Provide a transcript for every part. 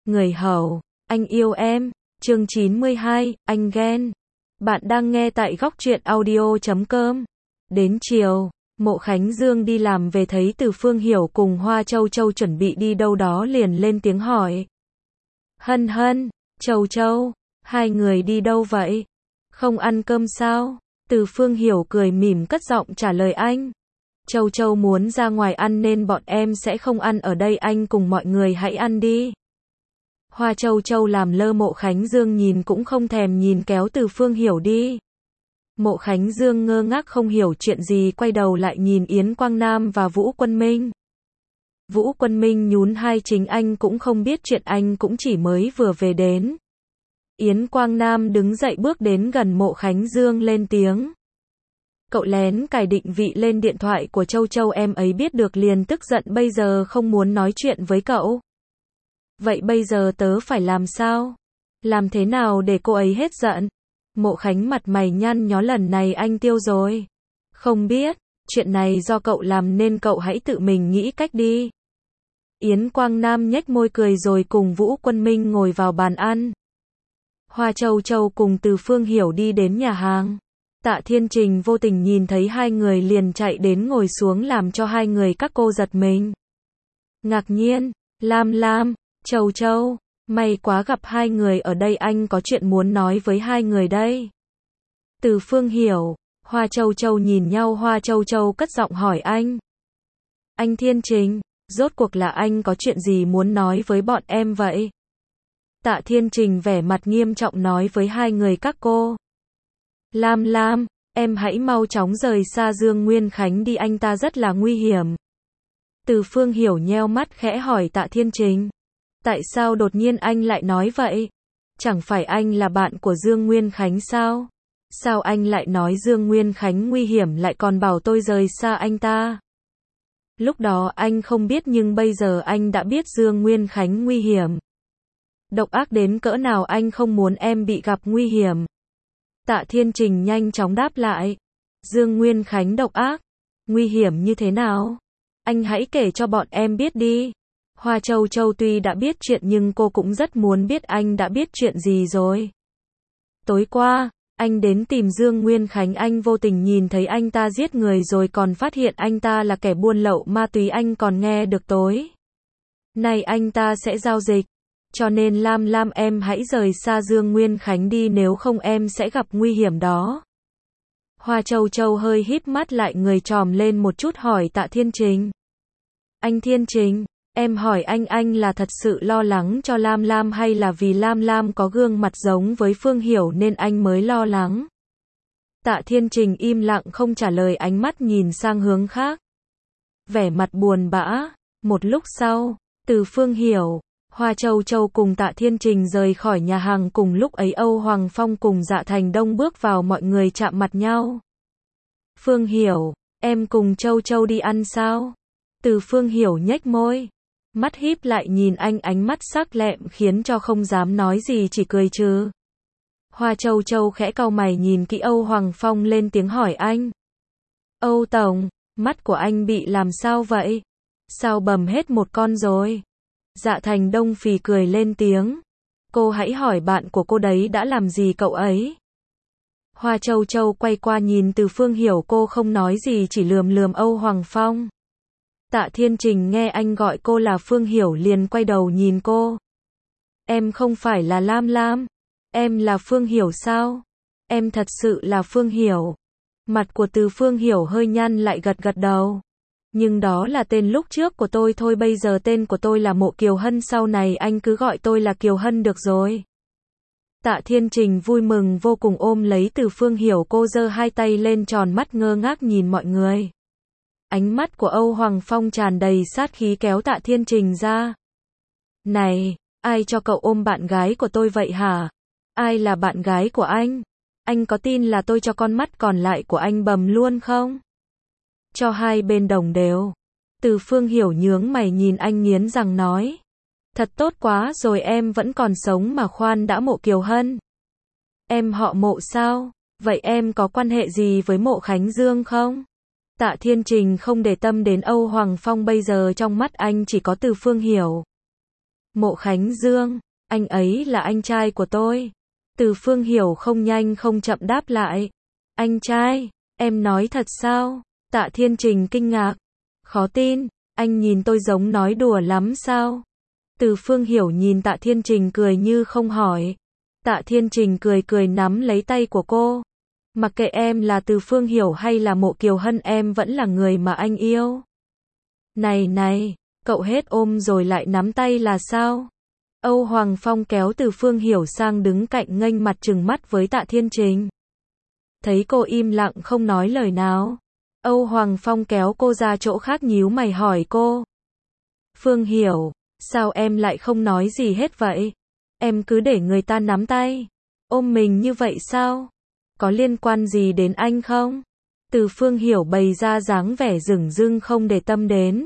Người hầu, anh yêu em. Chương 92, anh ghen. Bạn đang nghe tại góc truyện audio.com. Đến chiều, Mộ Khánh Dương đi làm về thấy Từ Phương Hiểu cùng Hoa Châu Châu chuẩn bị đi đâu đó liền lên tiếng hỏi. Hân hân, Châu Châu, hai người đi đâu vậy? Không ăn cơm sao? Từ Phương Hiểu cười mỉm cất giọng trả lời anh. Châu Châu muốn ra ngoài ăn nên bọn em sẽ không ăn ở đây, anh cùng mọi người hãy ăn đi. Hoa Châu Châu làm lơ Mộ Khánh Dương nhìn cũng không thèm nhìn kéo Từ Phương Hiểu đi. Mộ Khánh Dương ngơ ngác không hiểu chuyện gì quay đầu lại nhìn Yến Quang Nam và Vũ Quân Minh. Vũ Quân Minh nhún hai chính anh cũng không biết chuyện, anh cũng chỉ mới vừa về đến. Yến Quang Nam đứng dậy bước đến gần Mộ Khánh Dương lên tiếng. Cậu lén cài định vị lên điện thoại của Châu Châu, em ấy biết được liền tức giận, bây giờ không muốn nói chuyện với cậu. Vậy bây giờ tớ phải làm sao? Làm thế nào để cô ấy hết giận? Mộ Khánh mặt mày nhăn nhó, lần này anh tiêu rồi. Không biết, chuyện này do cậu làm nên cậu hãy tự mình nghĩ cách đi. Yến Quang Nam nhếch môi cười rồi cùng Vũ Quân Minh ngồi vào bàn ăn. Hoa Châu Châu cùng Từ Phương Hiểu đi đến nhà hàng. Tạ Thiên Trình vô tình nhìn thấy hai người liền chạy đến ngồi xuống làm cho hai người các cô giật mình. Ngạc nhiên, Lam Lam, Châu Châu, may quá gặp hai người ở đây, anh có chuyện muốn nói với hai người đây. Từ Phương Hiểu, Hoa Châu Châu nhìn nhau, Hoa Châu Châu cất giọng hỏi anh. Anh Thiên Trình, rốt cuộc là anh có chuyện gì muốn nói với bọn em vậy? Tạ Thiên Trình vẻ mặt nghiêm trọng nói với hai người các cô. Lam Lam, em hãy mau chóng rời xa Dương Nguyên Khánh đi, anh ta rất là nguy hiểm. Từ Phương Hiểu nheo mắt khẽ hỏi Tạ Thiên Trình. Tại sao đột nhiên anh lại nói vậy? Chẳng phải anh là bạn của Dương Nguyên Khánh sao? Sao anh lại nói Dương Nguyên Khánh nguy hiểm lại còn bảo tôi rời xa anh ta? Lúc đó anh không biết nhưng bây giờ anh đã biết Dương Nguyên Khánh nguy hiểm. Độc ác đến cỡ nào, anh không muốn em bị gặp nguy hiểm. Tạ Thiên Trình nhanh chóng đáp lại. Dương Nguyên Khánh độc ác? Nguy hiểm như thế nào? Anh hãy kể cho bọn em biết đi. Hoa Châu Châu tuy đã biết chuyện nhưng cô cũng rất muốn biết anh đã biết chuyện gì rồi. Tối qua, anh đến tìm Dương Nguyên Khánh, anh vô tình nhìn thấy anh ta giết người rồi còn phát hiện anh ta là kẻ buôn lậu ma túy, anh còn nghe được tối nay anh ta sẽ giao dịch. Cho nên Lam Lam, em hãy rời xa Dương Nguyên Khánh đi, nếu không em sẽ gặp nguy hiểm đó. Hoa Châu Châu hơi híp mắt lại, người tròm lên một chút hỏi Tạ Thiên Trình. Anh Thiên Trình, em hỏi anh là thật sự lo lắng cho Lam Lam hay là vì Lam Lam có gương mặt giống với Phương Hiểu nên anh mới lo lắng? Tạ Thiên Trình im lặng không trả lời, ánh mắt nhìn sang hướng khác. Vẻ mặt buồn bã. Một lúc sau, Từ Phương Hiểu, Hoa Châu Châu cùng Tạ Thiên Trình rời khỏi nhà hàng, cùng lúc ấy Âu Hoàng Phong cùng Dạ Thành Đông bước vào, mọi người chạm mặt nhau. Phương Hiểu, em cùng Châu Châu đi ăn sao? Từ Phương Hiểu nhếch môi, mắt híp lại nhìn anh, ánh mắt sắc lẹm khiến cho không dám nói gì, chỉ cười trừ. Hoa Châu Châu khẽ cau mày nhìn kỹ Âu Hoàng Phong lên tiếng hỏi anh. Âu Tổng, mắt của anh bị làm sao vậy? Sao bầm hết một con rồi? Dạ Thành Đông phì cười lên tiếng. Cô hãy hỏi bạn của cô đấy đã làm gì cậu ấy. Hoa Châu Châu quay qua nhìn Từ Phương Hiểu, cô không nói gì chỉ lườm lườm Âu Hoàng Phong. Tạ Thiên Trình nghe anh gọi cô là Phương Hiểu liền quay đầu nhìn cô. Em không phải là Lam Lam, em là Phương Hiểu sao? Em thật sự là Phương Hiểu. Mặt của Từ Phương Hiểu hơi nhăn lại, gật gật đầu. Nhưng đó là tên lúc trước của tôi thôi, bây giờ tên của tôi là Mộ Kiều Hân, sau này anh cứ gọi tôi là Kiều Hân được rồi. Tạ Thiên Trình vui mừng vô cùng ôm lấy Từ Phương Hiểu, cô giơ hai tay lên tròn mắt ngơ ngác nhìn mọi người. Ánh mắt của Âu Hoàng Phong tràn đầy sát khí kéo Tạ Thiên Trình ra. Này, ai cho cậu ôm bạn gái của tôi vậy hả? Ai là bạn gái của anh? Anh có tin là tôi cho con mắt còn lại của anh bầm luôn không? Cho hai bên đồng đều. Từ Phương Hiểu nhướng mày nhìn anh nghiến răng nói. Thật tốt quá rồi, em vẫn còn sống mà, khoan đã, Mộ Kiều Hân. Em họ Mộ sao? Vậy em có quan hệ gì với Mộ Khánh Dương không? Tạ Thiên Trình không để tâm đến Âu Hoàng Phong, bây giờ trong mắt anh chỉ có Từ Phương Hiểu. Mộ Khánh Dương, anh ấy là anh trai của tôi. Từ Phương Hiểu không nhanh không chậm đáp lại. Anh trai, em nói thật sao? Tạ Thiên Trình kinh ngạc. Khó tin, anh nhìn tôi giống nói đùa lắm sao? Từ Phương Hiểu nhìn Tạ Thiên Trình cười như không hỏi. Tạ Thiên Trình cười cười nắm lấy tay của cô. Mặc kệ em là Từ Phương Hiểu hay là Mộ Kiều Hân, em vẫn là người mà anh yêu. Này này, cậu hết ôm rồi lại nắm tay là sao? Âu Hoàng Phong kéo Từ Phương Hiểu sang đứng cạnh nghênh mặt trừng mắt với Tạ Thiên Trình. Thấy cô im lặng không nói lời nào, Âu Hoàng Phong kéo cô ra chỗ khác nhíu mày hỏi cô. Phương Hiểu, sao em lại không nói gì hết vậy? Em cứ để người ta nắm tay, ôm mình như vậy sao? Có liên quan gì đến anh không? Từ Phương Hiểu bày ra dáng vẻ dửng dưng không để tâm đến.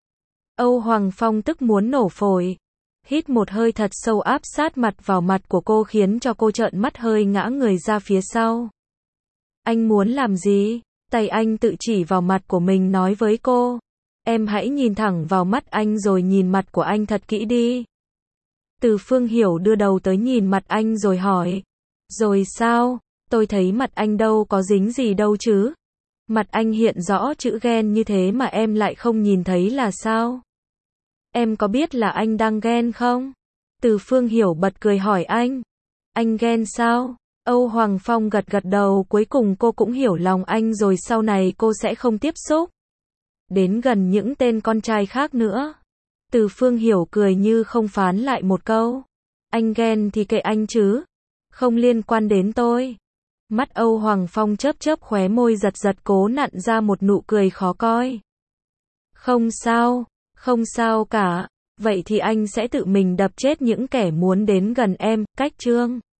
Âu Hoàng Phong tức muốn nổ phổi. Hít một hơi thật sâu áp sát mặt vào mặt của cô khiến cho cô trợn mắt hơi ngã người ra phía sau. Anh muốn làm gì? Tay anh tự chỉ vào mặt của mình nói với cô. Em hãy nhìn thẳng vào mắt anh rồi nhìn mặt của anh thật kỹ đi. Từ Phương Hiểu đưa đầu tới nhìn mặt anh rồi hỏi. Rồi sao? Tôi thấy mặt anh đâu có dính gì đâu chứ. Mặt anh hiện rõ chữ ghen như thế mà em lại không nhìn thấy là sao? Em có biết là anh đang ghen không? Từ Phương Hiểu bật cười hỏi anh. Anh ghen sao? Âu Hoàng Phong gật gật đầu, cuối cùng cô cũng hiểu lòng anh rồi, sau này cô sẽ không tiếp xúc đến gần những tên con trai khác nữa. Từ Phương Hiểu cười như không phán lại một câu. Anh ghen thì kệ anh chứ. Không liên quan đến tôi. Mắt Âu Hoàng Phong chớp chớp khóe môi giật giật cố nặn ra một nụ cười khó coi. Không sao, không sao cả. Vậy thì anh sẽ tự mình đập chết những kẻ muốn đến gần em, cách chương.